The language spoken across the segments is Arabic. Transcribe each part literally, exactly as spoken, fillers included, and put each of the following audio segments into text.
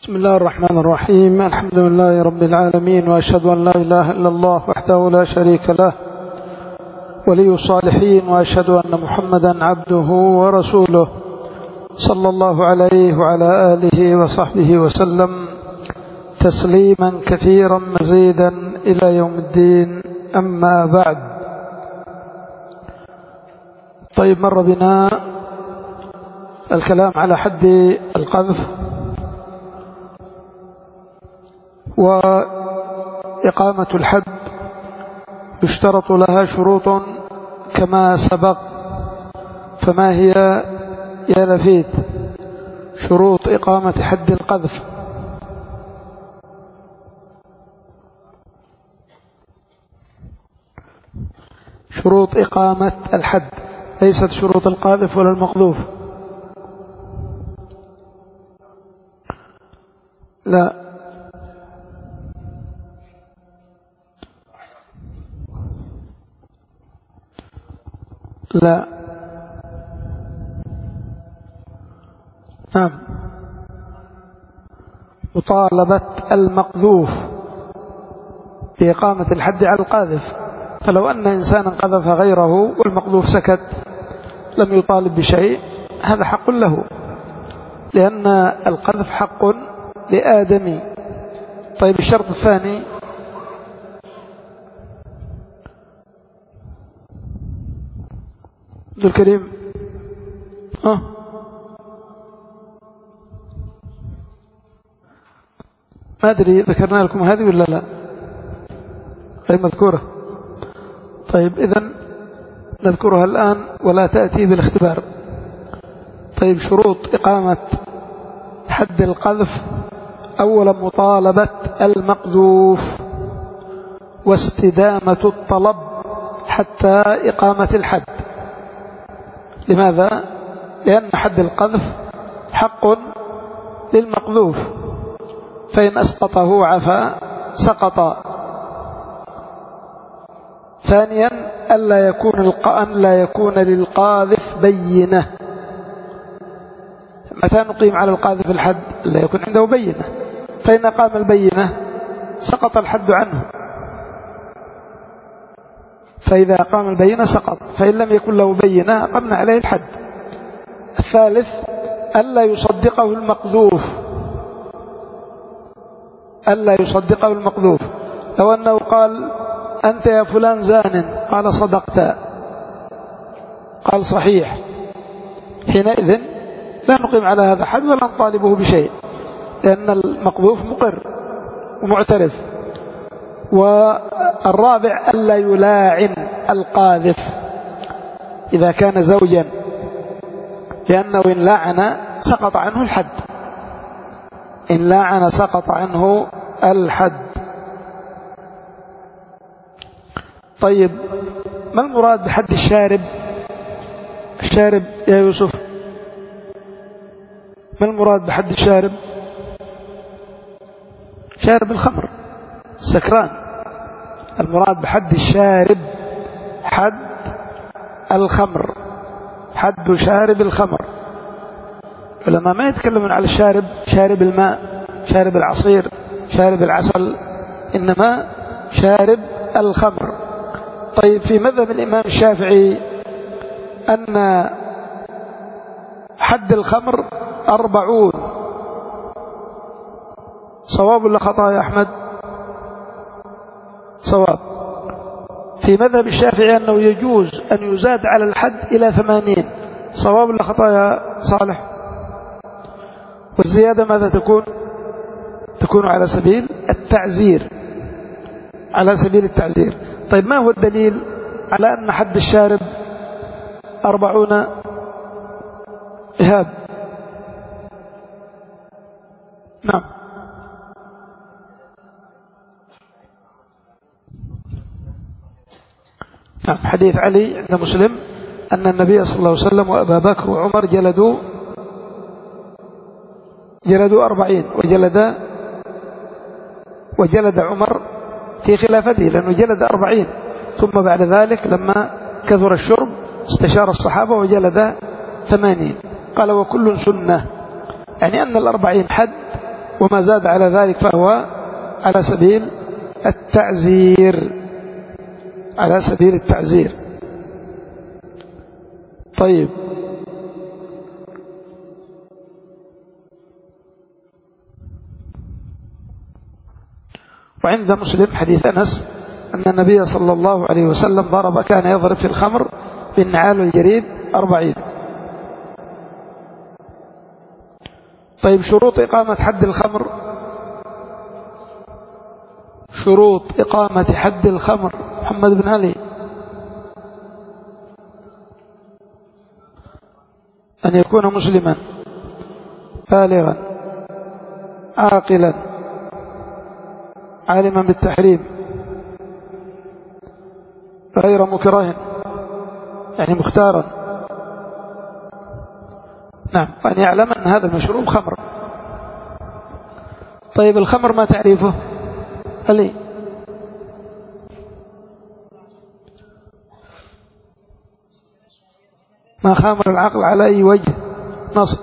بسم الله الرحمن الرحيم. الحمد لله رب العالمين، وأشهد أن لا إله إلا الله وحده لا شريك له ولي الصالحين، وأشهد أن محمدا عبده ورسوله صلى الله عليه وعلى آله وصحبه وسلم تسليما كثيرا مزيدا إلى يوم الدين. أما بعد، طيب مر بنا الكلام على حد القذف وإقامة الحد يشترط لها شروط كما سبق، فما هي يا لفيت شروط إقامة حد القذف؟ شروط إقامة الحد ليست شروط القاذف ولا المقذوف. لا لا نعم، مطالبة المقذوف بإقامة الحد على القاذف. فلو أن إنسانا قذف غيره والمقذوف سكت لم يطالب بشيء، هذا حق له، لأن القذف حق لآدمي. طيب الشرط الثاني عبد الكريم، ها ما أدري ذكرنا لكم هذه ولا لا؟ غير مذكورة. طيب إذن نذكرها الآن ولا تأتي بالاختبار. طيب شروط إقامة حد القذف: أولا مطالبة المقذوف واستدامة الطلب حتى إقامة الحد. لماذا؟ لأن حد القذف حق للمقذوف، فإن أسقطه عفا سقط. ثانيا ألا يكون القأن لا يكون للقاذف بينة. متى نقيم على القاذف الحد؟ لا يكون عنده بينة، فإن قام البينة سقط الحد عنه، فإذا قام البينة سقط، فإن لم يكن له بينة قمنا عليه الحد. الثالث ألا يصدقه المقذوف، ألا يصدقه المقذوف. لو أنه قال أنت يا فلان زان، قال صدقت، قال صحيح، حينئذ لا نقيم على هذا حد ولا نطالبه بشيء، لأن المقذوف مقر ومعترف. والرابع ألا يلاعن القاذف إذا كان زوجا، لأنه إن لاعن سقط عنه الحد، إن لاعن سقط عنه الحد. طيب ما المراد بحد الشارب؟ الشارب يا يوسف، ما المراد بحد الشارب؟ شارب الخمر، سكران. المراد بحد الشارب حد الخمر، حد شارب الخمر. العلماء ما يتكلمون على الشارب شارب الماء، شارب العصير، شارب العسل، إنما شارب الخمر. طيب في مذهب الإمام الشافعي أن حد الخمر أربعون. صواب ولا خطأ يا أحمد؟ صواب. في مذهب الشافعي أنه يجوز أن يزاد على الحد إلى ثمانين. صواب ولا خطأ يا صالح؟ والزيادة ماذا تكون؟ تكون على سبيل التعزير، على سبيل التعزير. طيب ما هو الدليل على أن حد الشارب أربعون؟ إهاب. نعم. نعم، حديث علي عند مسلم أن النبي صلى الله عليه وسلم وأبا بكر وعمر جلدوا جلدوا أربعين، وجلد وجلد عمر في خلافته لأنه جلد أربعين، ثم بعد ذلك لما كثر الشرب استشار الصحابة وجلد ثمانين. قال وكل سنة، يعني أن الأربعين حد وما زاد على ذلك فهو على سبيل التعزير، على سبيل التعزير. طيب، وعند مسلم حديث أنس أن النبي صلى الله عليه وسلم ضرب كان يضرب في الخمر بالنعال والجريد أربعين. طيب، شروط إقامة حد الخمر، شروط إقامة حد الخمر محمد بن علي. أن يكون مسلما بالغا عاقلا عالما بالتحريم غير مكره، يعني مختارا، نعم، وأن يعلم أن هذا المشروب خمر. طيب، الخمر ما تعريفه؟ علي ما خامر العقل على أي وجه نصر.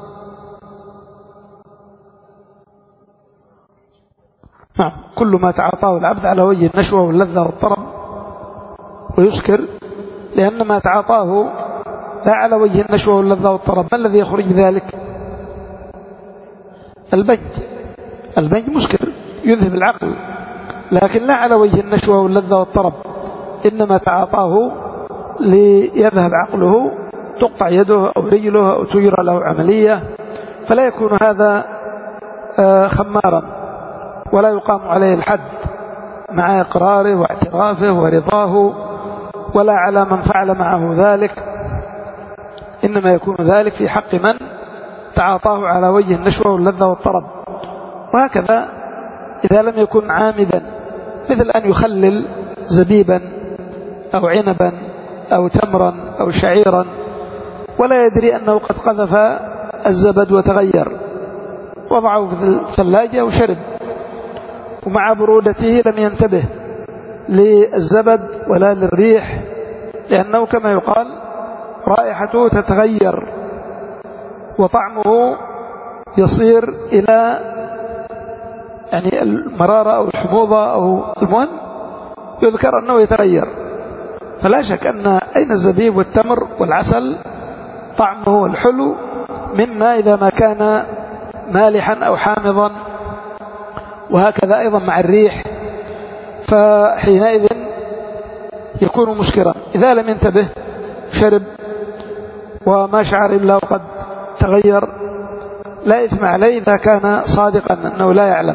نعم، كل ما تعاطاه العبد على وجه النشوة واللذة والطرب ويسكر، لأن ما تعاطاه لا على وجه النشوة واللذة والطرب. ما الذي يخرج بذلك؟ البنج. البنج مسكر يذهب العقل، لكن لا على وجه النشوة واللذة والطرب، إنما تعاطاه ليذهب عقله، تقطع يده أو رجله أو تجرى له عملية، فلا يكون هذا خمارا ولا يقام عليه الحد مع إقراره واعترافه ورضاه، ولا على من فعل معه ذلك، إنما يكون ذلك في حق من تعاطاه على وجه النشوة واللذة والطرب. وهكذا إذا لم يكن عامدا، مثل أن يخلل زبيبا أو عنبا أو تمرا أو شعيرا ولا يدري أنه قد قذف الزبد وتغير، وضعه في الثلاجة وشرب، ومع برودته لم ينتبه للزبد ولا للريح، لأنه كما يقال رائحته تتغير وطعمه يصير إلى يعني المرارة أو الحموضة، أو المهم يذكر أنه يتغير. فلا شك أن أين الزبيب والتمر والعسل طعمه الحلو مما إذا ما كان مالحا أو حامضا، وهكذا أيضا مع الريح، فحينئذ يكون مسكرا. إذا لم ينتبه شرب وما شعر إلا وقد تغير، لا إثم عليه إذا كان صادقا أنه لا يعلم.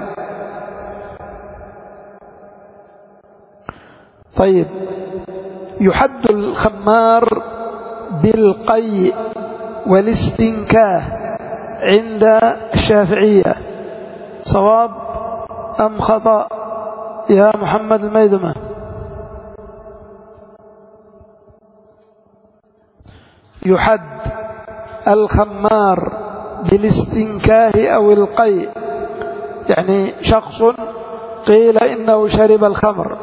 طيب، يحد الخمار بالقي والاستنكاه عند الشافعية، صواب أم خطأ يا محمد الميدمة؟ يحد الخمار بالاستنكاه أو القي، يعني شخص قيل إنه شرب الخمر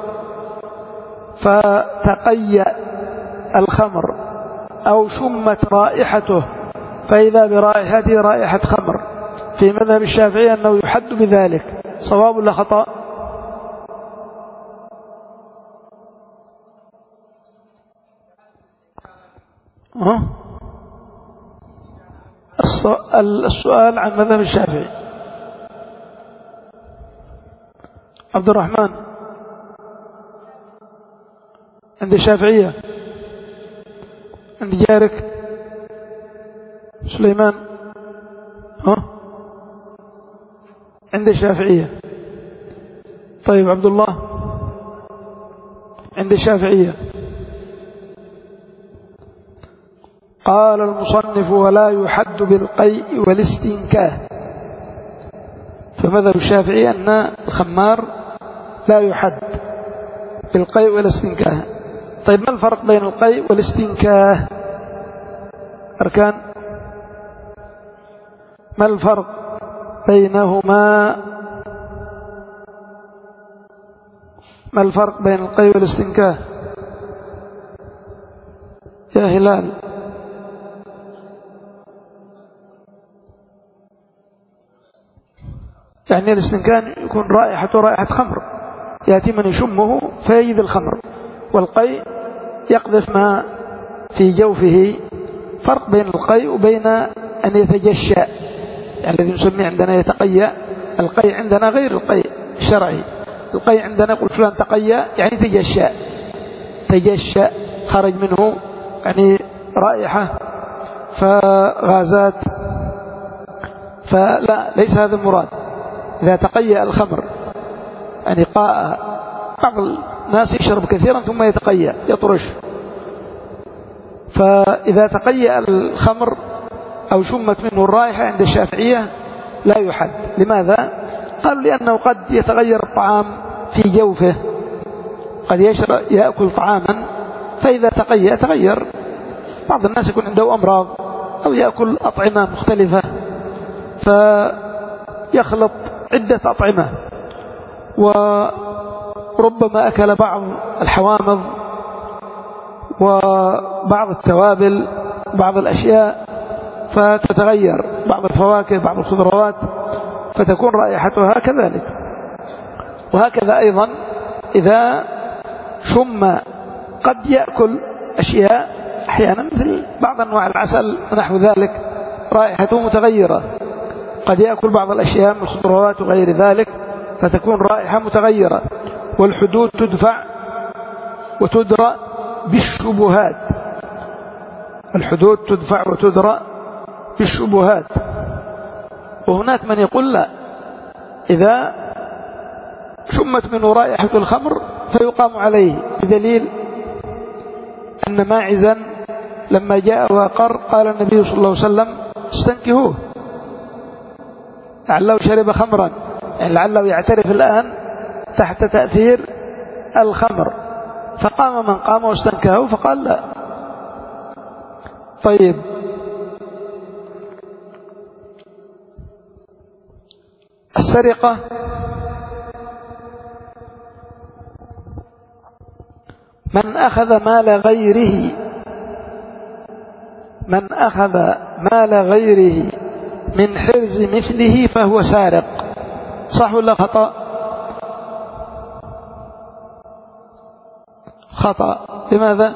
فتقيأ الخمر أو شمت رائحته فإذا برائحته رائحة خمر، في مذهب الشافعي أنه يحد بذلك، صواب ولا خطأ؟ أه؟ السؤال عن مذهب الشافعي. عبد الرحمن، عند الشافعية، عند جارك سليمان، ها عند الشافعية. طيب، عبد الله عند الشافعية. قال المصنف: ولا يحد بالقيء والاستنكاه. فمذهب الشافعي أن الخمار لا يحد بالقيء والاستنكاه. طيب، ما الفرق بين القيء والاستنكاه؟ أركان، ما الفرق بينهما؟ ما الفرق بين القيء والاستنكاه يا هلال؟ يعني الاستنكان يكون رائحته رائحة خمر، يأتي من يشمه فيجد الخمر. والقيء يقذف ما في جوفه. فرق بين القيء وبين أن يتجشى، يعني الذي نسميه عندنا يتقيأ. القيء عندنا غير القيء الشرعي. القيء عندنا يقول فلان تقيأ يعني تجشى، تجشى خرج منه يعني رائحة فغازات، فلا ليس هذا المراد. إذا تقيأ الخمر يعني قاء، بعض الناس يشرب كثيرا ثم يتقيأ يطرش، فإذا تقيأ الخمر أو شمت منه الرائحة عند الشافعية لا يحد. لماذا؟ قالوا لأنه قد يتغير الطعام في جوفه، قد يشرب يأكل طعاما فإذا تقيأ تغير. بعض الناس يكون عنده أمراض أو يأكل أطعمة مختلفة فيخلط عدة أطعمة، وربما أكل بعض الحوامض وبعض التوابل بعض الأشياء فتتغير، بعض الفواكه بعض الخضروات فتكون رائحتها كذلك. وهكذا أيضا إذا شم قد يأكل أشياء أحيانا مثل بعض أنواع العسل ونحو ذلك رائحته متغيرة، قد يأكل بعض الأشياء من الخضروات وغير ذلك فتكون رائحة متغيرة. والحدود تدفع وتدرى بالشبهات، الحدود تدفع وتدرى بالشبهات. وهناك من يقول لا، إذا شمت منه رائحة الخمر فيقام عليه، بدليل أن ماعزا لما جاء وقر قال النبي صلى الله عليه وسلم استنكهوه لعله شرب خمرا، يعني لعله يعترف الآن تحت تأثير الخمر. فقام من قام واستنكهه فقال لا. طيب، السرقة من أخذ مال غيره، من أخذ مال غيره من حرز مثله فهو سارق. صح ولا خطأ؟ خطأ. لماذا؟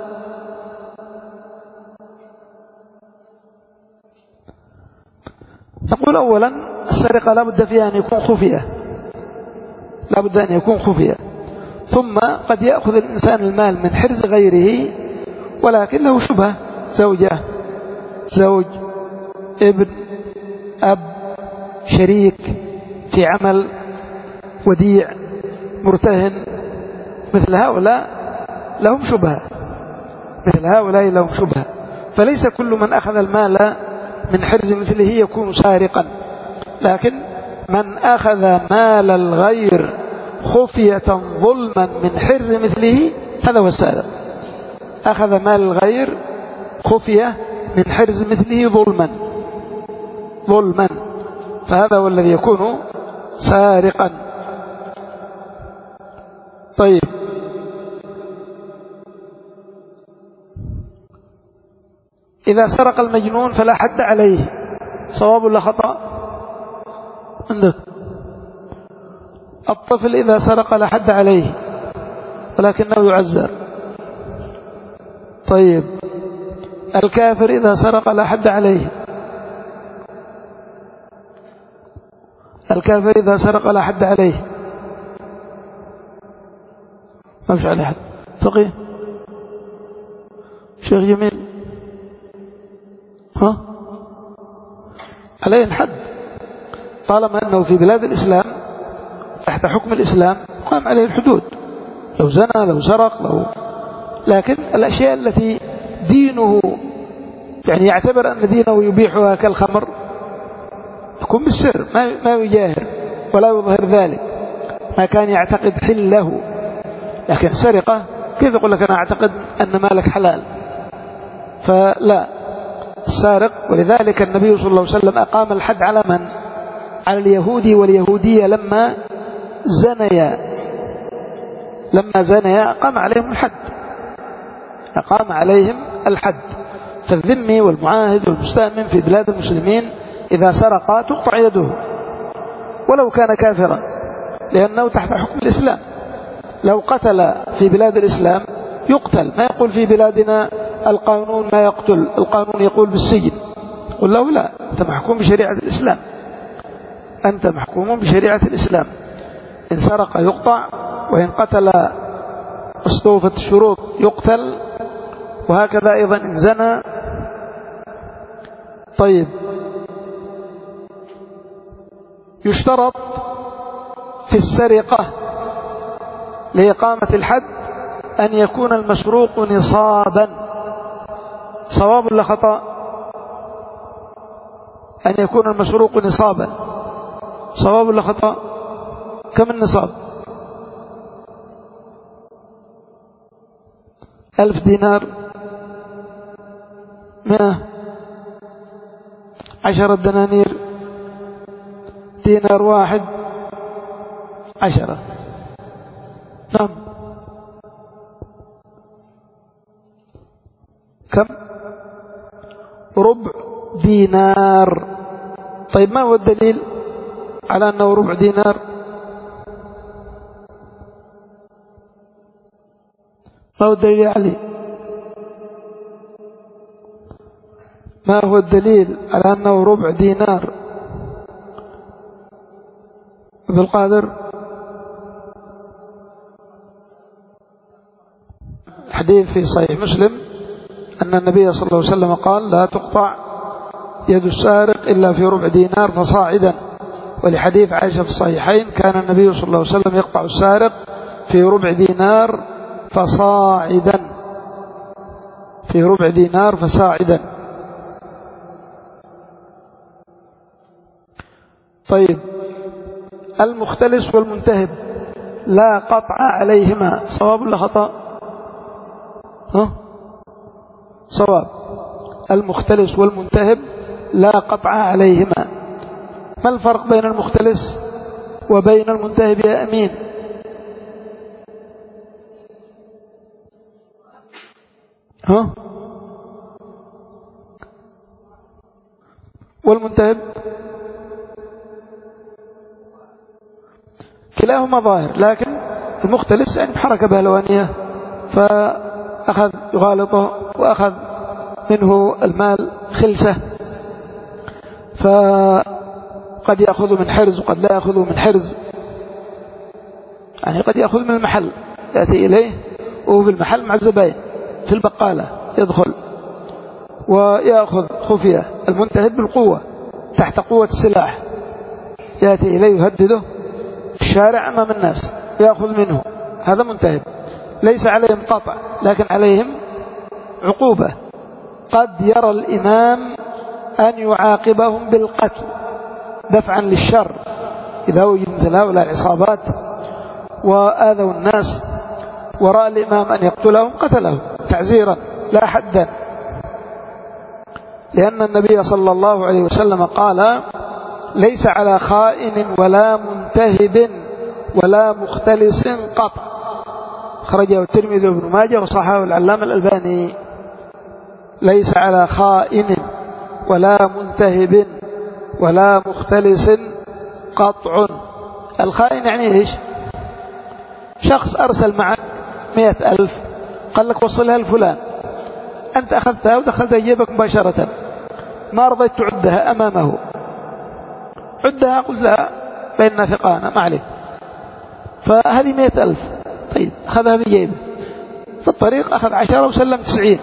نقول أولا السرقة لا بد فيها أن يكون خفية، لا بد أن يكون خفية. ثم قد يأخذ الإنسان المال من حرز غيره ولكن له شبهة، زوجة زوج ابن أب شريك في عمل وديع مرتهن، مثل هؤلاء لهم شبهة، مثل هؤلاء لهم شبهة. فليس كل من أخذ المال من حرز مثله يكون سارقا، لكن من أخذ مال الغير خفية ظلما من حرز مثله هذا هو السارق. أخذ مال الغير خفية من حرز مثله ظلما ظلما فهذا هو الذي يكون سارقا. طيب، إذا سرق المجنون فلا حد عليه، صواب ولا خطأ عندك؟ الطفل إذا سرق لا حد عليه ولكنه يعزر. طيب، الكافر إذا سرق لا حد عليه، الكافر إذا سرق لا حد عليه، ما فيش عليه حد. فقيه شيخ جميل، ها عليه الحد طالما أنه في بلاد الإسلام تحت حكم الإسلام قام عليه الحدود، لو زنى لو سرق لو. لكن الأشياء التي دينه يعني يعتبر أن دينه يبيحها كالخمر يكون بالسر، ما ما يجاهر ولا يظهر ذلك، ما كان يعتقد حله. لكن سرقة كيف يقول لك أنا أعتقد أن مالك حلال؟ فلا، السارق. ولذلك النبي صلى الله عليه وسلم أقام الحد على من؟ على اليهودي واليهودية لما زنيا، لما زنيا أقام عليهم الحد، أقام عليهم الحد. فالذمي والمعاهد والمستأمن في بلاد المسلمين إذا سرق تقطع يده ولو كان كافرا، لأنه تحت حكم الإسلام. لو قتل في بلاد الإسلام يقتل، ما يقول في بلادنا القانون ما يقتل، القانون يقول بالسجن. قل له لا، أنت محكوم بشريعة الإسلام، أنت محكوم بشريعة الإسلام. إن سرق يقطع، وإن قتل استوفت الشروط يقتل، وهكذا أيضا إن زنى. طيب، يشترط في السرقة لإقامة الحد أن يكون المسروق نصابا. صواب ولا خطأ؟ أن يكون المسروق نصابا، صواب ولا خطأ؟ كم النصاب؟ ألف دينار، مئة، عشرة دنانير، دينار واحد عشرة. نعم، كم؟ ربع دينار. طيب، ما هو الدليل على أنه ربع دينار؟ ما هو الدليل عليه؟ ما هو الدليل على أنه ربع دينار؟ عبد القادر. حديث في صحيح مسلم أن النبي صلى الله عليه وسلم قال: لا تقطع يد السارق إلا في ربع دينار فصاعدا. ولحديث عائشة في الصحيحين: كان النبي صلى الله عليه وسلم يقطع السارق في ربع دينار فصاعدا، في ربع دينار فصاعدا. طيب، المختلس والمنتهب لا قطع عليهما، صواب ولا خطأ؟ ها؟ صواب. المختلس والمنتهب لا قطع عليهما. ما الفرق بين المختلس وبين المنتهب يا أمين؟ ها؟ والمنتهب كلاهما ظاهر، لكن المختلس يعني حركة بهلوانية فأخذ يغالطه وأخذ منه المال خلسة، فقد يأخذ من حرز وقد لا يأخذ من حرز. يعني قد يأخذ من المحل، يأتي إليه وهو في المحل مع الزبائن في البقالة، يدخل ويأخذ خفية. المنتهب بالقوة تحت قوة السلاح، يأتي إليه يهدده في الشارع أمام الناس، يأخذ منه. هذا منتهب، ليس عليهم قطع لكن عليهم عقوبة. قد يرى الإمام أن يعاقبهم بالقتل دفعا للشر، إذا وجد مثل هؤلاء العصابات وآذوا الناس ورأى الإمام أن يقتلهم قتلهم تعزيرا لا حدا، لأن النبي صلى الله عليه وسلم قال: ليس على خائن ولا منتهب ولا مختلس قطع. خرجه الترمذي وابن ماجه وصححه العلامة الألباني. ليس على خائن ولا منتهب ولا مختلس قطع. الخائن يعني إيش؟ شخص أرسل معك مئة ألف، قال لك وصلها لفلان، أنت أخذتها ودخلتها جيبك مباشرة، ما رضيت تعدها أمامه، عدها، قلت لها بيننا ثقانا ما عليك، فهذه مئة ألف. طيب، أخذها بجيبه في الطريق، أخذ عشرة وسلم تسعين.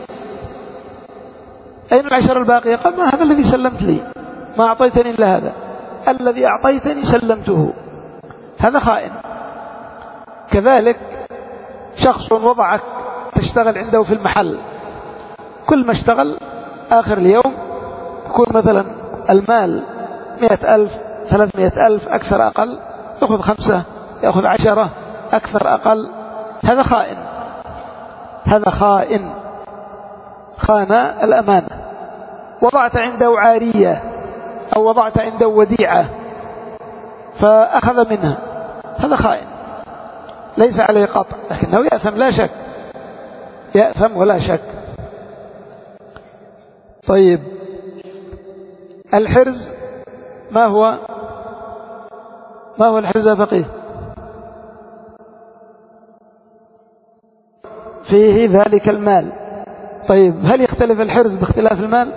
أين العشرة الباقية؟ قال: ما هذا الذي سلمت لي، ما أعطيتني إلا هذا، الذي أعطيتني سلمته. هذا خائن. كذلك شخص وضعك تشتغل عنده في المحل، كل ما اشتغل آخر اليوم يكون مثلا المال مئة ألف، ثلاثمائة ألف، أكثر أقل، يأخذ خمسة، يأخذ عشرة، أكثر أقل. هذا خائن، هذا خائن، خان الأمانة. وضعت عنده عارية أو وضعت عنده وديعة فأخذ منها، هذا خائن، ليس عليه قطع لكنه يأثم لا شك، يأثم ولا شك. طيب، الحرز ما هو؟ ما هو الحرز يا فقيه؟ فيه ذلك المال. طيب هل يختلف الحرز باختلاف المال؟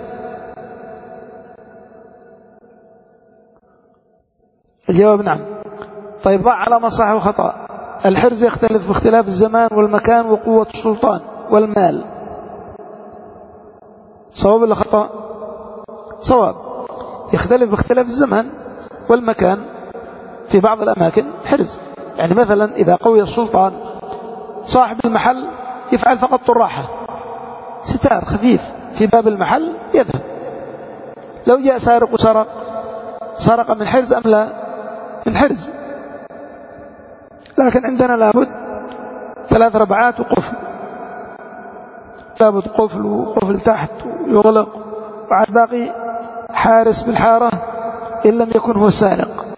الجواب نعم. طيب ضع على ما صح وخطأ. الحرز يختلف باختلاف الزمان والمكان وقوة السلطان والمال. صواب ولا خطأ؟ صواب. يختلف باختلاف الزمان والمكان. في بعض الأماكن حرز، يعني مثلا إذا قوي السلطان صاحب المحل يفعل فقط طراحة، ستار خفيف في باب المحل يذهب. لو جاء سارق وسرق، سرق من حرز أم لا؟ من حرز. لكن عندنا لابد ثلاث ربعات وقفل، لابد قفل وقفل تحت ويغلق، وعاد باقي حارس بالحارة إن لم يكن هو سارق،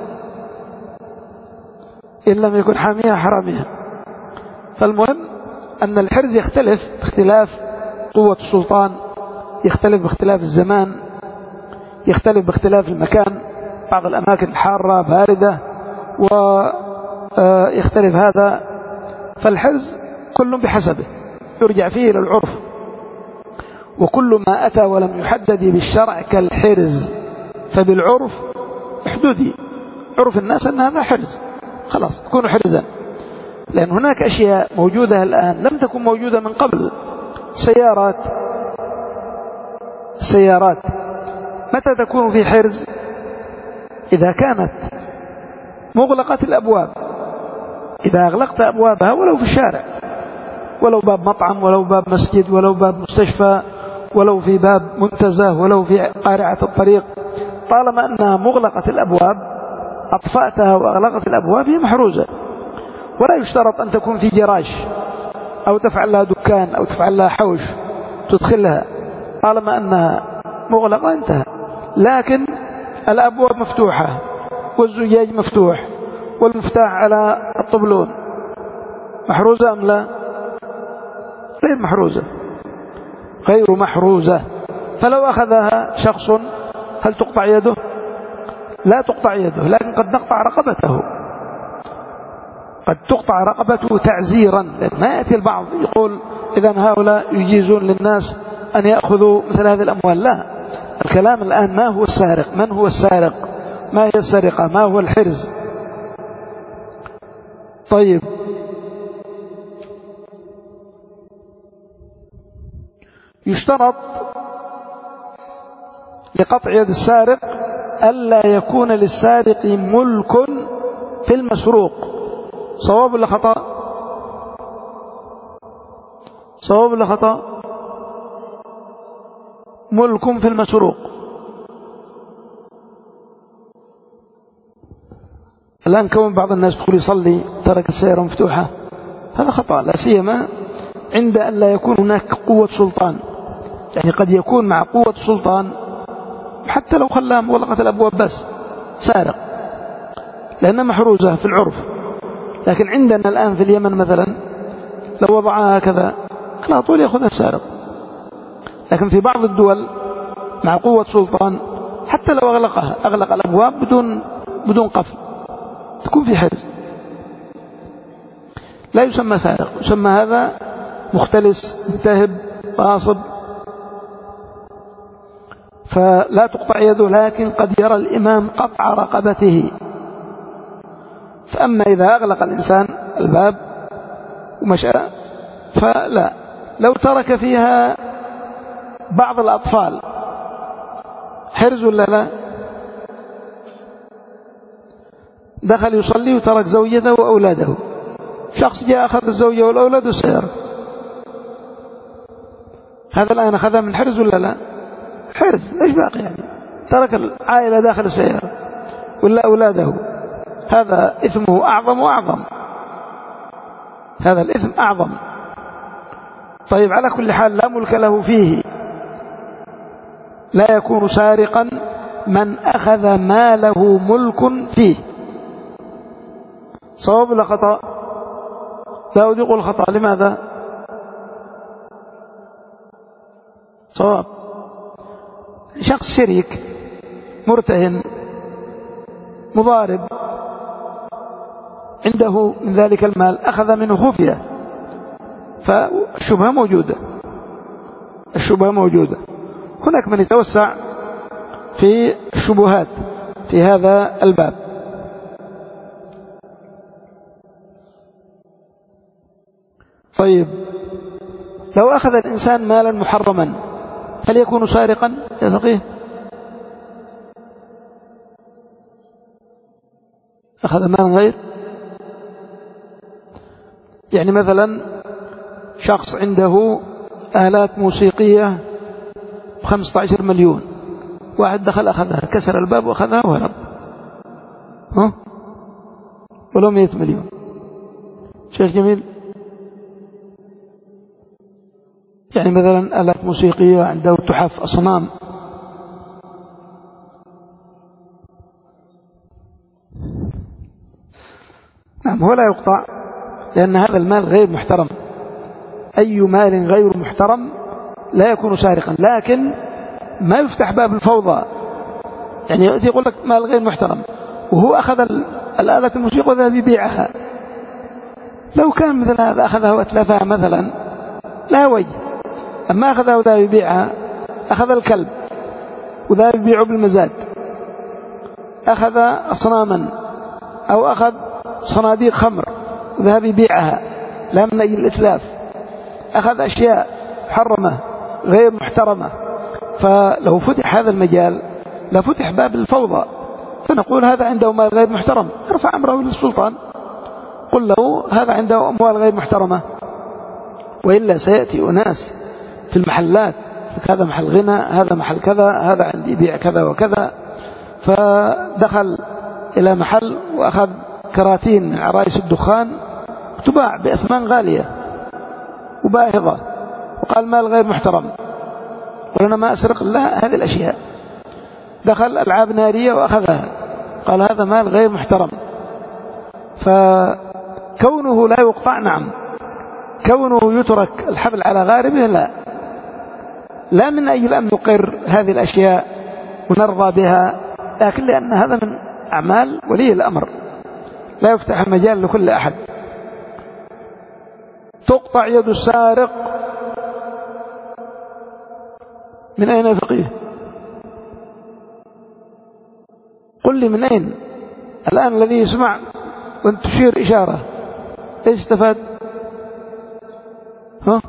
إن لم يكن حاميها حراميها. فالمهم أن الحرز يختلف باختلاف قوة السلطان، يختلف باختلاف الزمان، يختلف باختلاف المكان. بعض الأماكن حارة باردة ويختلف هذا. فالحرز كل بحسبه، يرجع فيه إلى العرف. وكل ما أتى ولم يحدد بالشرع كالحرز فبالعرف احدودي. عرف الناس أن هذا حرز، خلاص تكون حرزا. لأن هناك أشياء موجودة الآن لم تكن موجودة من قبل. سيارات سيارات متى تكون في حرز؟ إذا كانت مغلقة الأبواب. إذا أغلقت أبوابها ولو في الشارع، ولو باب مطعم، ولو باب مسجد، ولو باب مستشفى، ولو في باب منتزه، ولو في قارعة الطريق، طالما أنها مغلقة الأبواب أطفأتها وأغلقت الأبواب هي محروزة. ولا يشترط أن تكون في جراج أو تفعل لها دكان أو تفعل لها حوش تدخلها، طالما أنها مغلقة انتهى. لكن الأبواب مفتوحة والزجاج مفتوح والمفتاح على الطبلون، محروزة أم لا؟ غير محروزة، غير محروزة. فلو أخذها شخص هل تقطع يده؟ لا تقطع يده، لكن قد نقطع رقبته، قد تقطع رقبته تعزيرا. لأن ما يأتي البعض يقول إذن هؤلاء يجيزون للناس أن يأخذوا مثل هذه الأموال. لا، الكلام الآن ما هو السارق، من هو السارق، ما هي السرقة، ما هو الحرز. طيب يشترط لقطع يد السارق ألا يكون للسارق ملك في المسروق. صواب ولا خطأ؟ صواب ولا خطأ؟ ملك في المسروق. الآن كون بعض الناس يدخل يصلي ترك السيارة مفتوحة، هذا خطأ، لا سيما عند أن لا يكون هناك قوة سلطان. يعني قد يكون مع قوة سلطان حتى لو خلاها مغلقة الأبواب بس سارق، لأنها محروزة في العرف. لكن عندنا الآن في اليمن مثلا لو وضعها هكذا على طول يأخذها السارق. لكن في بعض الدول مع قوة سلطان حتى لو أغلقها، أغلق الأبواب بدون بدون قفل، تكون في حرز، لا يسمى سارق، يسمى هذا مختلس متهب غاصب. فلا تقطع يده، لكن قد يرى الإمام قطع رقبته. فأما إذا أغلق الإنسان الباب ومشى فلا. لو ترك فيها بعض الأطفال حرز ولا لا؟ دخل يصلي وترك زوجته وأولاده، شخص جاء أخذ الزوجة والأولاد والسيارة، هذا الآن أخذها من حرز ولا لا؟ حرز. إيش باقي يعني؟ ترك العائلة داخل السيارة ولا أولاده، هذا إثمه أعظم وأعظم، هذا الإثم أعظم. طيب على كل حال لا ملك له فيه. لا يكون سارقا من أخذ ما له ملك فيه. صواب ولا خطأ؟ داود يقول خطأ. لماذا؟ صواب. شخص شريك مرتهن مضارب عنده من ذلك المال أخذ منه خفية، فالشبهة موجودة، الشبهة موجودة. هناك من يتوسع في الشبهات في هذا الباب. طيب، لو أخذ الإنسان مالا محرما هل يكون سارقا يا فقيه؟ أخذ مالا غير، يعني مثلا شخص عنده آلات موسيقية بخمسة عشر مليون، واحد دخل أخذها، كسر الباب وأخذها وهرب، ها؟ ولو مئة مليون. شيخ جميل، يعني مثلا آلات موسيقية عنده تحف أصنام، نعم، هو لا يقطع لأن هذا المال غير محترم. أي مال غير محترم لا يكون سارقا، لكن ما يفتح باب الفوضى. يعني يأتي يقول لك مال غير محترم وهو أخذ الآلة الموسيقى وذهب يبيعها. لو كان مثل هذا أخذها وأتلفها مثلا لا وجه، أما أخذها وذهب يبيعها، أخذ الكلب وذهب يبيعه بالمزاد، أخذ أصناما أو أخذ صناديق خمر وذهب يبيعها لا من أجل الإتلاف، أخذ أشياء محرمة غير محترمة، فلو فتح هذا المجال لفتح باب الفوضى. فنقول هذا عنده مال غير محترم، ارفع أمره للسلطان، قل له هذا عنده أموال غير محترمة. وإلا سيأتي أناس في المحلات، هذا محل غنى، هذا محل كذا، هذا عندي بيع كذا وكذا، فدخل إلى محل وأخذ كراتين من عرايس الدخان تباع بأثمان غالية وباهظة، وقال مال غير محترم، ولنا ما أسرق لها هذه الأشياء. دخل ألعاب نارية وأخذها، قال هذا مال غير محترم. فكونه لا يقطع نعم، كونه يترك الحبل على غاربه لا، لا من أجل أن نقر هذه الأشياء ونرضى بها، لكن لأن هذا من أعمال ولي الأمر، لا يفتح المجال لكل أحد. تقطع يد السارق من أين فقيه؟ قل لي من أين الآن الذي يسمع وانت تشير إشارة ايش استفاد؟ ها؟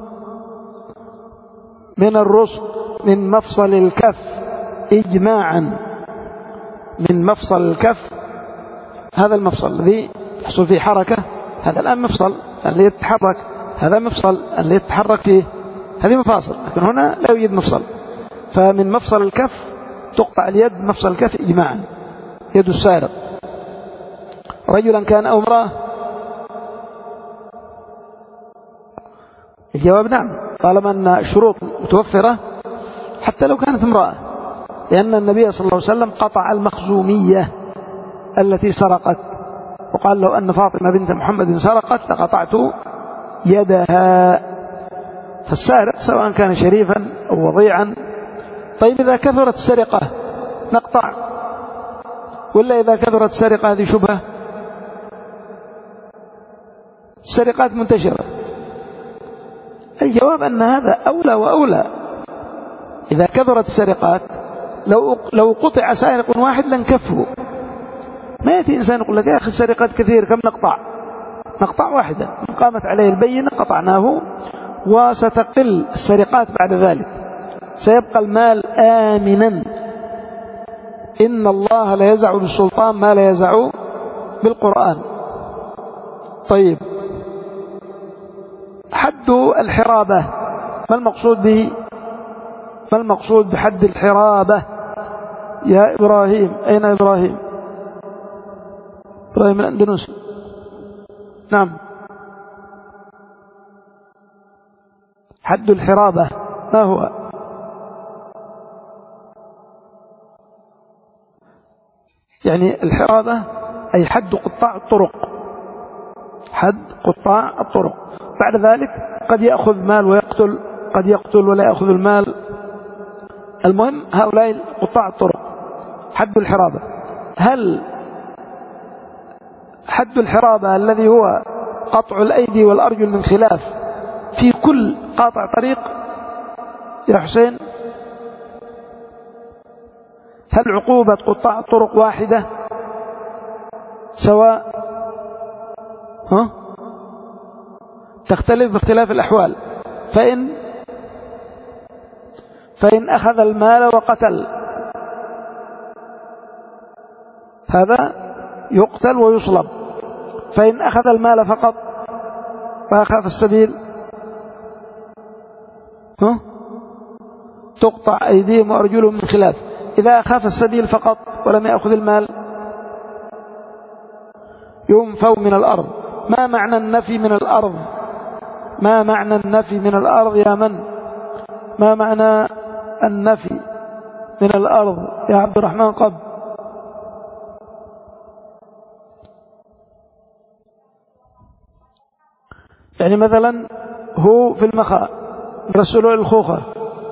من الرسل، من مفصل الكف إجماعا، من مفصل الكف، هذا المفصل الذي يحصل فيه حركة، هذا الآن مفصل الذي يتحرك، هذا مفصل الذي يتحرك فيه، هذه مفاصل، لكن هنا لا يوجد مفصل. فمن مفصل الكف تقطع اليد، مفصل الكف إجماعا، يد السارق، رجلا كان أو امرأة؟ الجواب نعم، طالما أن الشروط متوفرة حتى لو كانت امرأة، لأن النبي صلى الله عليه وسلم قطع المخزومية التي سرقت، وقال لو أن فاطمة بنت محمد سرقت لقطعت يدها. فالسارق سواء كان شريفا أو وضيعا. طيب إذا كثرت السرقة نقطع، ولا إذا كثرت السرقة هذه شبهة؟ السرقات منتشرة. الجواب أن هذا أولى وأولى. إذا كثرت السرقات لو لو قطع سارق واحد لنكفه. ما يأتي إنسان يقول لك يا أخي السرقات كثير كم نقطع؟ نقطع واحدا، من قامت عليه البينة قطعناه، وستقل السرقات بعد ذلك، سيبقى المال آمنا. إن الله لا يزع بالسلطان ما لا يزع بالقرآن. طيب، حد الحرابة ما المقصود به؟ ما المقصود بحد الحرابة يا إبراهيم؟ أين إبراهيم؟ إبراهيم الأندلسي. نعم، حد الحرابة ما هو؟ يعني الحرابة أي حد قطاع الطرق، حد قطاع الطرق. بعد ذلك قد يأخذ مال ويقتل، قد يقتل ولا يأخذ المال. المهم هؤلاء قطاع الطرق حد الحرابة. هل حد الحرابة الذي هو قطع الأيدي والأرجل من خلاف في كل قاطع طريق يا حسين؟ هل عقوبة قطاع الطرق واحدة سواء؟ ها؟ تختلف باختلاف الأحوال. فإن فإن أخذ المال وقتل هذا يقتل ويصلب. فإن أخذ المال فقط وأخاف السبيل ها؟ تقطع أيديهم وأرجلهم من خلاف. إذا أخاف السبيل فقط ولم يأخذ المال ينفوا من الأرض. ما معنى النفي من الأرض؟ ما معنى النفي من الأرض يا من؟ ما معنى النفي من الأرض يا عبد الرحمن قب؟ يعني مثلا هو في المخاء رسله الخوخة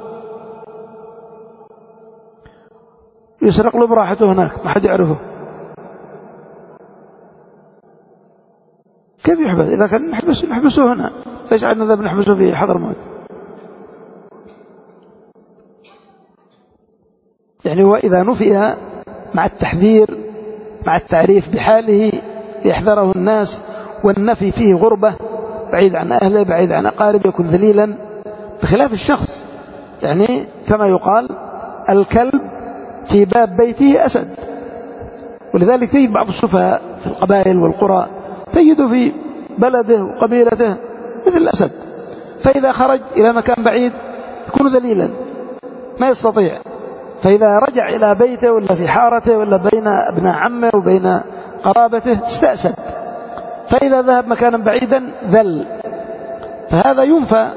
يسرق له براحته هناك ما حد يعرفه، كيف يحبس؟ إذا كان نحبس نحبسه هنا، ليش عندنا ذا بنحبسه في حضرموت؟ يعني هو إذا نفي مع التحذير مع التعريف بحاله يحذره الناس، والنفي فيه غربة بعيد عن أهله بعيد عن أقاربه يكون ذليلا، بخلاف الشخص. يعني كما يقال الكلب في باب بيته أسد. ولذلك تجد بعض السفهاء في القبائل والقرى تجد في بلده وقبيلته مثل الأسد، فإذا خرج إلى مكان بعيد يكون ذليلا ما يستطيع، فإذا رجع إلى بيته ولا في حارته ولا بين ابناء عمه وبين قرابته استأسد، فإذا ذهب مكانا بعيدا ذل. فهذا ينفى.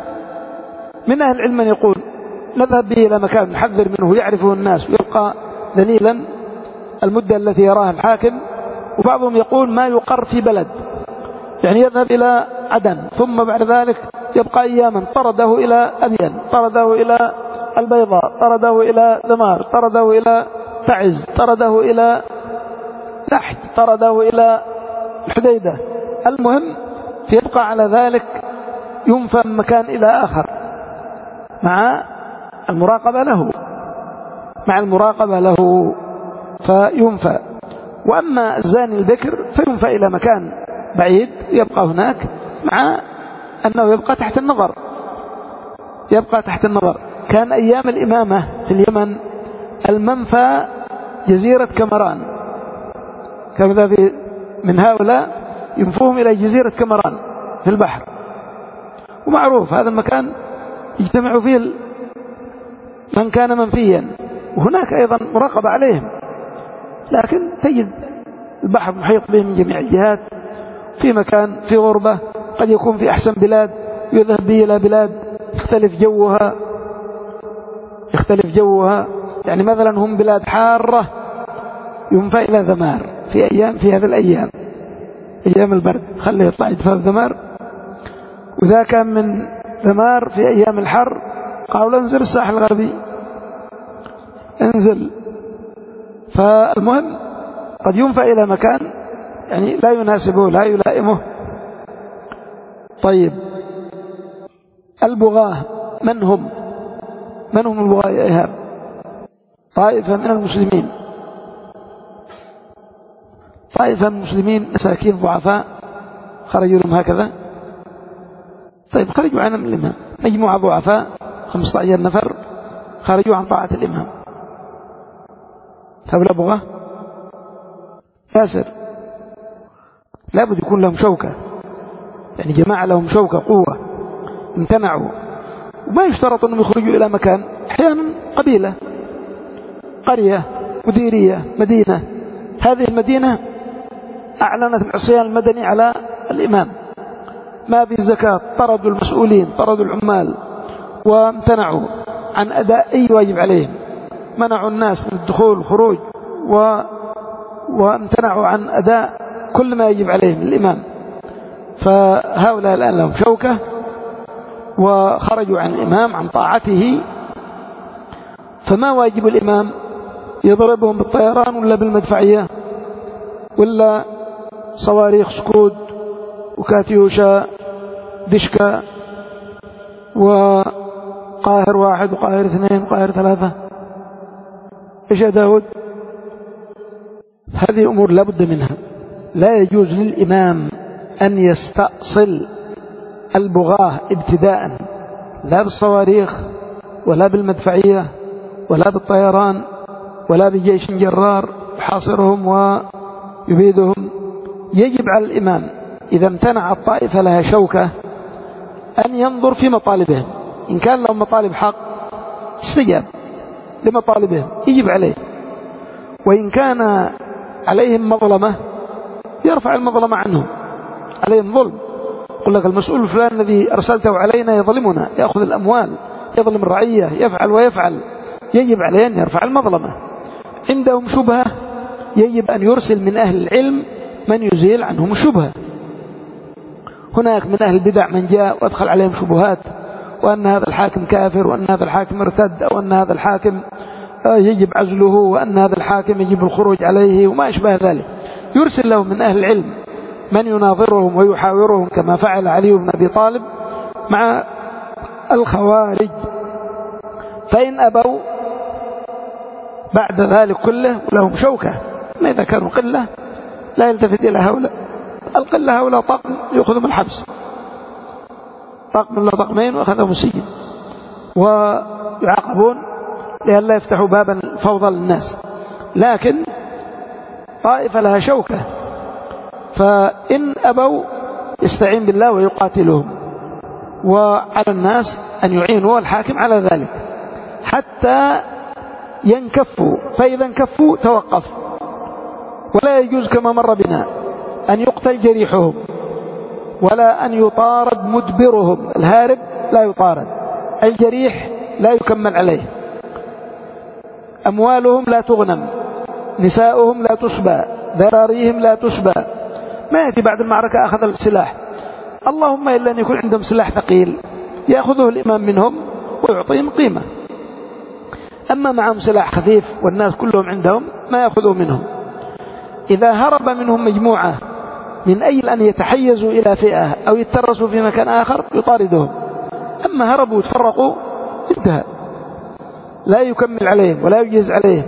من أهل العلم من يقول نذهب به إلى مكان نحذر منه يعرفه الناس ويبقى ذليلا المدة التي يراها الحاكم. وبعضهم يقول ما يقر في بلد، يعني يذهب إلى عدن ثم بعد ذلك يبقى أياما، طرده إلى أبين، طرده إلى البيضاء، طرده إلى ذمار، طرده إلى تعز، طرده إلى لحج، طرده إلى الحديدة، المهم فيبقى على ذلك ينفى مكان إلى آخر مع المراقبة له مع المراقبة له فينفى. وأما الزاني البكر فينفى إلى مكان بعيد يبقى هناك، مع أنه يبقى تحت النظر يبقى تحت النظر. كان أيام الإمامة في اليمن المنفى جزيرة كمران، كذا في من هؤلاء ينفوهم إلى جزيرة كمران في البحر، ومعروف هذا المكان يجتمع فيه من كان منفيا، وهناك أيضا مراقبة عليهم، لكن تجد البحر محيط بهم من جميع الجهات، في مكان في غربة، قد يكون في أحسن بلاد يذهب به إلى بلاد يختلف جوها يختلف جوها يعني مثلا هم بلاد حارة ينفى إلى ذمار في أيام في هذه الأيام أيام البرد، خليه يطلع يدفع ذمار. وإذا كان من ذمار في أيام الحر قالوا انزل الساحل الغربي انزل. فالمهم قد ينفى إلى مكان يعني لا يناسبه لا يلائمه. طيب البغاة من هم من هم البغاة يا إيهاب؟ طائفة من المسلمين طائفة من المسلمين مساكين ضعفاء خرجوا لهم هكذا. طيب خرجوا عن الإمام، مجموعة ضعفاء خمسة عشر نفر خرجوا عن طاعة الإمام، هؤلاء بغاة ياسر، لابد يكون لهم شوكة، يعني جماعة لهم شوكة قوة امتنعوا. وما يشترط أنهم يخرجوا إلى مكان، أحيانا قبيلة قرية مديرية مدينة، هذه المدينة أعلنت العصيان المدني على الإمام، ما في زكاة، طردوا المسؤولين طردوا العمال وامتنعوا عن أداء أي واجب عليهم، منعوا الناس من الدخول والخروج و... وامتنعوا عن أداء كل ما يجب عليهم الإمام. فهؤلاء الآن لهم شوكة وخرجوا عن الإمام عن طاعته. فما واجب الإمام؟ يضربهم بالطيران ولا بالمدفعية ولا صواريخ سكود وكاتيوشا دشكا وقاهر واحد وقاهر اثنين وقاهر ثلاثة. إيش يا داود؟ هذه أمور لا بد منها. لا يجوز للإمام أن يستأصل البغاة ابتداء، لا بالصواريخ ولا بالمدفعية ولا بالطيران ولا بجيش جرار يحاصرهم ويبيدهم. يجب على الإمام إذا امتنع الطائفة لها شوكة أن ينظر في مطالبهم، إن كان لهم مطالب حق استجاب لمطالبهم يجب عليه، وإن كان عليهم مظلمة يرفع المظلمة عنهم، عليهم ظلم. يقول لك المسؤول الفلان الذي أرسلته علينا يظلمنا، يأخذ الأموال، يظلم الرعية، يفعل ويفعل، يجب عليه أن يرفع المظلمة. عندهم شبهة يجب أن يرسل من أهل العلم من يزيل عنهم الشبهة. هناك من أهل البدع من جاء وأدخل عليهم شبهات، وأن هذا الحاكم كافر، وأن هذا الحاكم ارتد، أو أن هذا الحاكم يجب عزله، وأن هذا الحاكم يجب الخروج عليه وما أشبه ذلك. يرسل لهم من أهل العلم من يناظرهم ويحاورهم كما فعل علي بن أبي طالب مع الخوارج. فإن أبوا بعد ذلك كله لهم شوكة، ما إذا كانوا قلة لا يلتفت إلى هؤلاء. القلة هؤلاء طقم يأخذهم الحبس، طقم الله طقمين وأخذهم السجن ويعاقبون لئلا يفتحوا بابا الفوضى للناس. لكن طائفة لها شوكة، فإن أبوا يستعين بالله ويقاتلهم، وعلى الناس أن يعينوا الحاكم على ذلك حتى ينكفوا. فإذا انكفوا توقف. ولا يجوز كما مر بنا أن يقتل جريحهم، ولا أن يطارد مدبرهم. الهارب لا يطارد، الجريح لا يكمل عليه، أموالهم لا تغنم، نساؤهم لا تسبى، ذراريهم لا تسبى. ما يأتي بعد المعركة أخذ السلاح، اللهم إلا أن يكون عندهم سلاح ثقيل يأخذه الإمام منهم ويعطيهم قيمة. أما معهم سلاح خفيف والناس كلهم عندهم ما يأخذه منهم. إذا هرب منهم مجموعة من أجل أن يتحيزوا إلى فئة أو يترسوا في مكان آخر يطاردهم. أما هربوا وتفرقوا انتهى، لا يكمل عليهم ولا يجهز عليهم.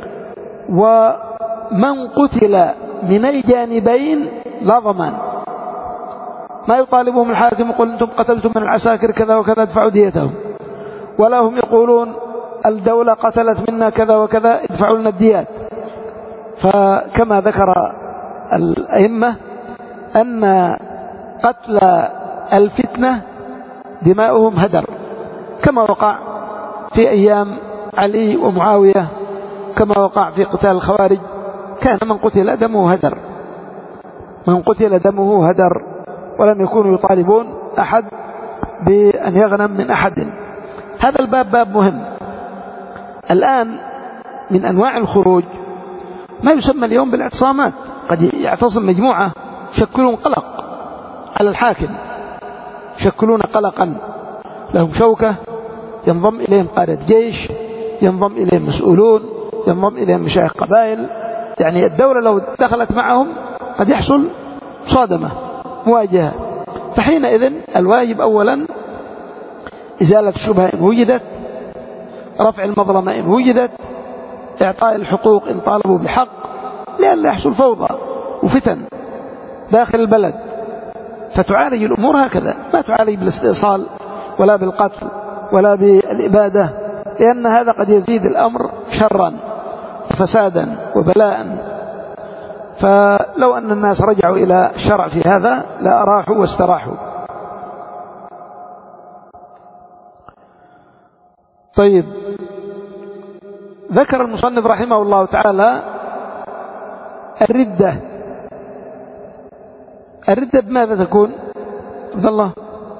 ومن قتل من الجانبين لا ضمان، ما يطالبهم الحاكم يقول أنتم قتلتم من العساكر كذا وكذا ادفعوا ديتهم، ولا هم يقولون الدولة قتلت منا كذا وكذا ادفعوا لنا الديات. فكما ذكر الأئمة أن قتل الفتنة دماؤهم هدر، كما وقع في أيام علي ومعاوية، كما وقع في قتال الخوارج. كان من قتل دمه هدر، من قتل دمه هدر، ولم يكونوا يطالبون أحد بأن يغنم من أحد. هذا الباب باب مهم. الآن من أنواع الخروج ما يسمى اليوم بالاعتصامات. قد يعتصم مجموعة يشكلون قلق على الحاكم، يشكلون قلقا، لهم شوكة، ينضم إليهم قادة جيش، ينضم إليهم مسؤولون، ينضم إليهم مشايخ قبائل. يعني الدولة لو دخلت معهم قد يحصل صادمة مواجهة. فحينئذ الواجب أولا إزالة الشبهة إن وجدت، رفع المظلمة إن وجدت، إعطاء الحقوق إن طالبوا بحق، لأن لا يحصل فوضى وفتن داخل البلد. فتعالج الأمور هكذا، ما تعالج بالاستئصال ولا بالقتل ولا بالإبادة، لأن هذا قد يزيد الأمر شرا وفسادا وبلاء. فلو أن الناس رجعوا إلى الشرع في هذا لا أراحوا واستراحوا. طيب، ذكر المصنف رحمه الله تعالى الردة. الردة بماذا تكون؟ عبد الله،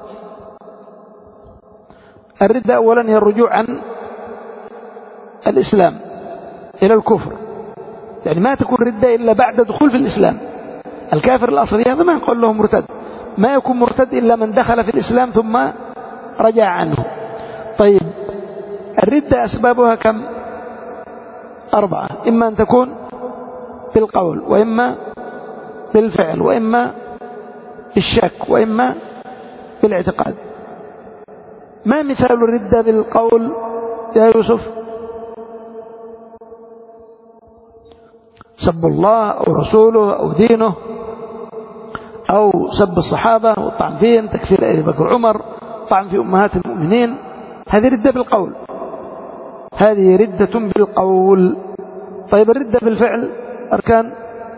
الردة أولا هي الرجوع عن الإسلام إلى الكفر، يعني ما تكون ردة إلا بعد دخول في الإسلام. الكافر الأصلي هذا ما يقول له مرتد، ما يكون مرتد إلا من دخل في الإسلام ثم رجع عنه. طيب، الردة أسبابها كم؟ أربعة، إما أن تكون بالقول، وإما بالفعل وإما بالشك وإما بالاعتقاد. ما مثال الردة بالقول يا يوسف؟ سب الله أو رسوله أو دينه، أو سب الصحابة والطعن فيهم، تكفير أبي بكر وعمر، طعن في أمهات المؤمنين، هذه ردة بالقول، هذه ردة بالقول. طيب الردة بالفعل أركان: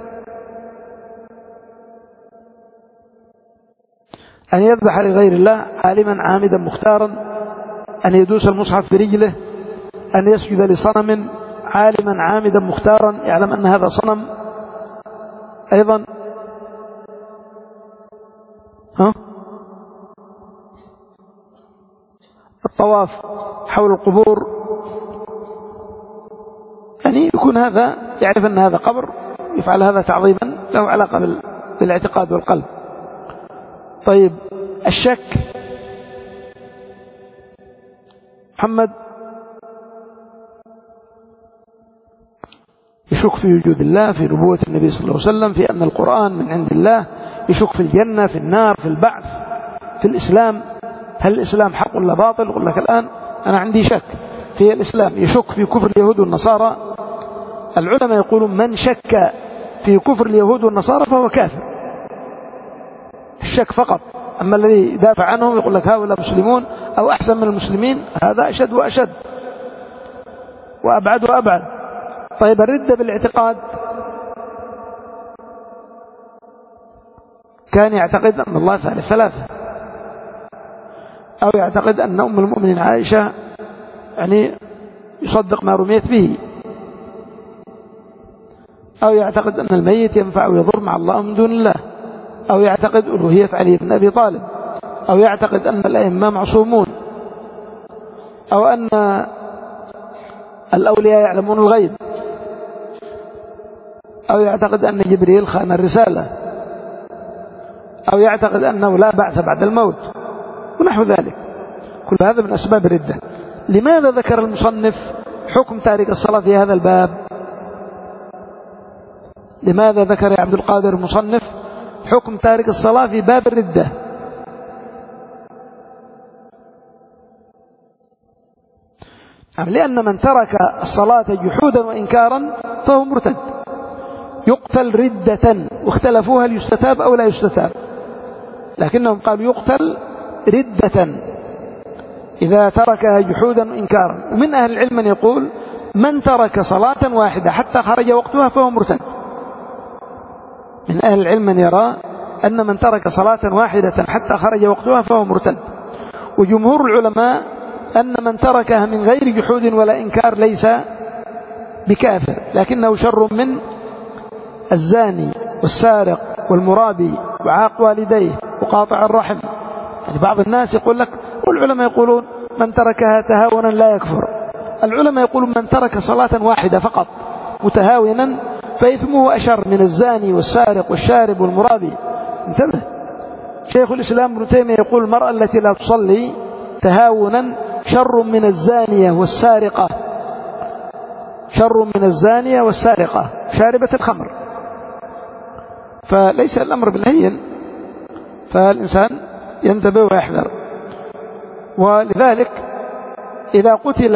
أن يذبح لغير الله عالما عامدا مختارا، أن يدوس المصحف برجله، أن يسجد لصنم عالما عامدا مختارا يعلم أن هذا صنم. أيضا ها الطواف حول القبور، يعني يكون هذا يعرف أن هذا قبر، يفعل هذا تعظيما، له علاقة بالاعتقاد والقلب. طيب الشك محمد يشك في وجود الله، في نبوة النبي صلى الله عليه وسلم، في أن القرآن من عند الله، يشك في الجنة، في النار، في البعث، في الإسلام، هل الإسلام حق ولا باطل؟ يقول لك الآن أنا عندي شك في الإسلام. يشك في كفر اليهود والنصارى. العلماء يقولون من شك في كفر اليهود والنصارى فهو كافر، الشك فقط. أما الذي يدافع عنهم يقول لك هؤلاء مسلمون أو أحسن من المسلمين، هذا أشد وأشد وأبعد وأبعد. طيب الردة بالاعتقاد: كان يعتقد أن الله ثالث ثلاثة، أو يعتقد أن أم المؤمنين عائشة يعني يصدق ما رميت به، أو يعتقد أن الميت ينفع ويضر مع الله من دون الله، أو يعتقد ألوهية علي بن أبي طالب، أو يعتقد أن الأئمة معصومون، أو أن الأولياء يعلمون الغيب، أو يعتقد أن جبريل خان الرسالة، أو يعتقد أنه لا بعث بعد الموت ونحو ذلك. كل هذا من أسباب الردة. لماذا ذكر المصنف حكم تارك الصلاة في هذا الباب؟ لماذا ذكر يا عبد القادر المصنف حكم تارك الصلاة في باب الردة؟ لأن من ترك الصلاة جحودا وإنكارا فهو مرتد، يقتل ردة، واختلفوها هل يستتاب أو لا يستتاب، لكنهم قالوا يقتل ردة إذا تركها جحودا وإنكارا. ومن أهل العلم من يقول من ترك صلاة واحدة حتى خرج وقتها فهو مرتد. من أهل العلم من يرى أن من ترك صلاة واحدة حتى خرج وقتها فهو مرتد. وجمهور العلماء أن من تركها من غير جحود ولا إنكار ليس بكافر، لكنه شر من الزاني والسارق والمرابي وعاق والديه وقاطع الرحم. يعني بعض الناس يقول لك، والعلماء يقولون من تركها تهاونا لا يكفر. العلماء يقولون من ترك صلاة واحدة فقط متهاونا فإثمه أشر من الزاني والسارق والشارب والمرابي. انتبه، شيخ الإسلام ابن تيمية يقول المرأة التي لا تصلي تهاونا شر من الزانية والسارقة، شر من الزانية والسارقة شاربة الخمر. فليس الأمر بالهين، فالإنسان ينتبه ويحذر. ولذلك إذا قتل،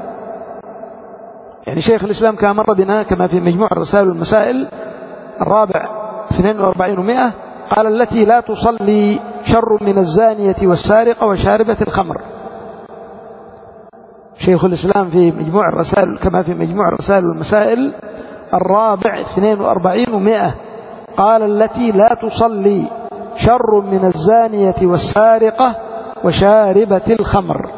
يعني شيخ الإسلام كما مر بنا كما في مجموع الرسائل والمسائل الرابع اثنين وأربعين ومئة، قال التي لا تصلي شر من الزانية والسارقة وشاربة الخمر. شيخ الإسلام في مجموع الرسائل كما في مجموع الرسائل والمسائل الرابع اثنين وأربعين ومئة قال التي لا تصلي شر من الزانية والسارقة وشاربة الخمر.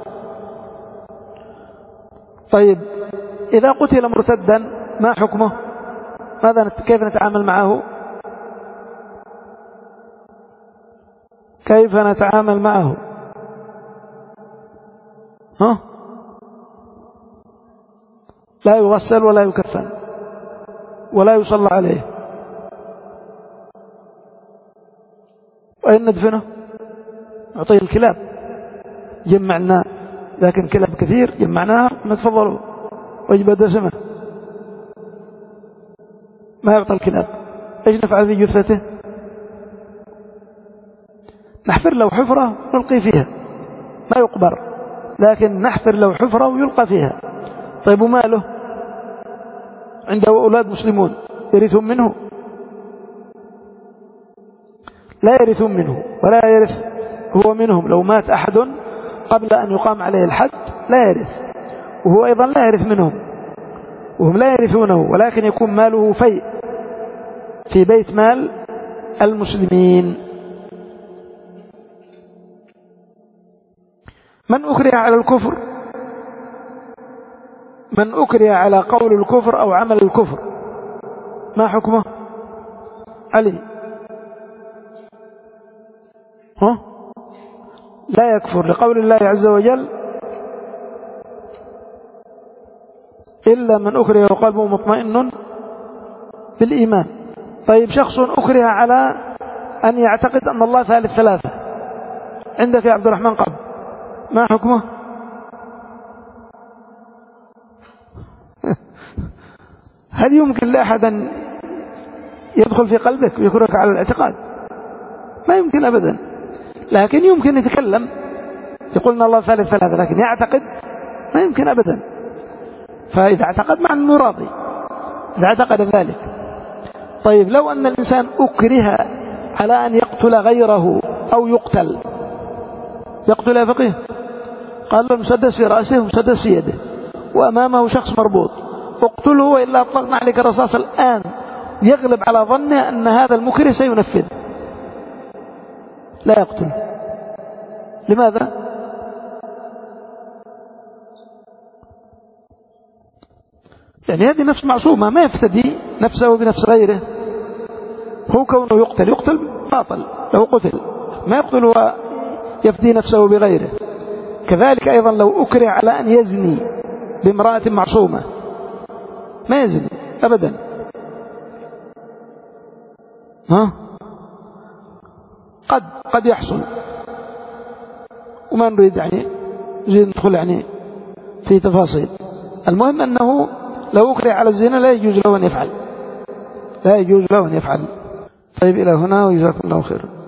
طيب إذا قتل مرتدا ما حكمه؟ ماذا كيف نتعامل معه؟ كيف نتعامل معه؟ ها؟ لا يغسل ولا يكفن ولا يصلى عليه. وإن ندفنه؟ نعطيه الكلاب، جمعنا لكن كلاب كثير جمعناها نتفضلوا وجب دسمه، ما يعطى الكلاب إيش نفعل في جثته؟ نحفر له حفرة نلقي فيها، ما يقبر، لكن نحفر له حفرة ويلقى فيها. طيب وماله؟ عنده أولاد مسلمون يرثون منه؟ لا يرثون منه ولا يرث هو منهم. لو مات أحد قبل أن يقام عليه الحد لا يرث، وهو أيضا لا يرث منهم، وهم لا يرثونه، ولكن يكون ماله فيء في بيت مال المسلمين. من أكره على الكفر، من أكره على قول الكفر أو عمل الكفر ما حكمه؟ علي ها؟ لا يكفر لقول الله عز وجل إلا من أكره وقلبه مطمئن بالإيمان. طيب شخص أكره على أن يعتقد أن الله ثالث ثلاثة عندك يا عبد الرحمن قبل، ما حكمه؟ هل يمكن لأحد أن يدخل في قلبك ويكرهك على الاعتقاد؟ ما يمكن أبدا، لكن يمكن يتكلم يقول أن الله ثالث ثلاثة، لكن يعتقد ما يمكن أبدا. فإذا اعتقد مع أنه راضي إذا اعتقد ذلك. طيب لو أن الإنسان أكره على أن يقتل غيره أو يقتل، يقتل يا فقيه؟ قال له مسدس في رأسه ومسدس في يده وأمامه شخص مربوط، اقتله وإلا أطلقنا عليك الرصاص الآن. يغلب على ظنه أن هذا المكره سينفذ، لا يقتل. لماذا؟ يعني هذه نفس معصومة، ما يفتدي نفسه بنفس غيره. هو كونه يقتل يقتل باطل، لو قتل ما يقتل ويفدي نفسه بغيره. كذلك أيضا لو أكره على أن يزني بامرأة معصومة ما يزني أبدا، ها؟ قد قد يحصل، وما نريد يعني نريد ندخل يعني في تفاصيل. المهم أنه لو أكره على الزنا لا يجوز له أن يفعل، لا يجوز له أن يفعل. طيب إلى هنا وجزاكم الله خيرا.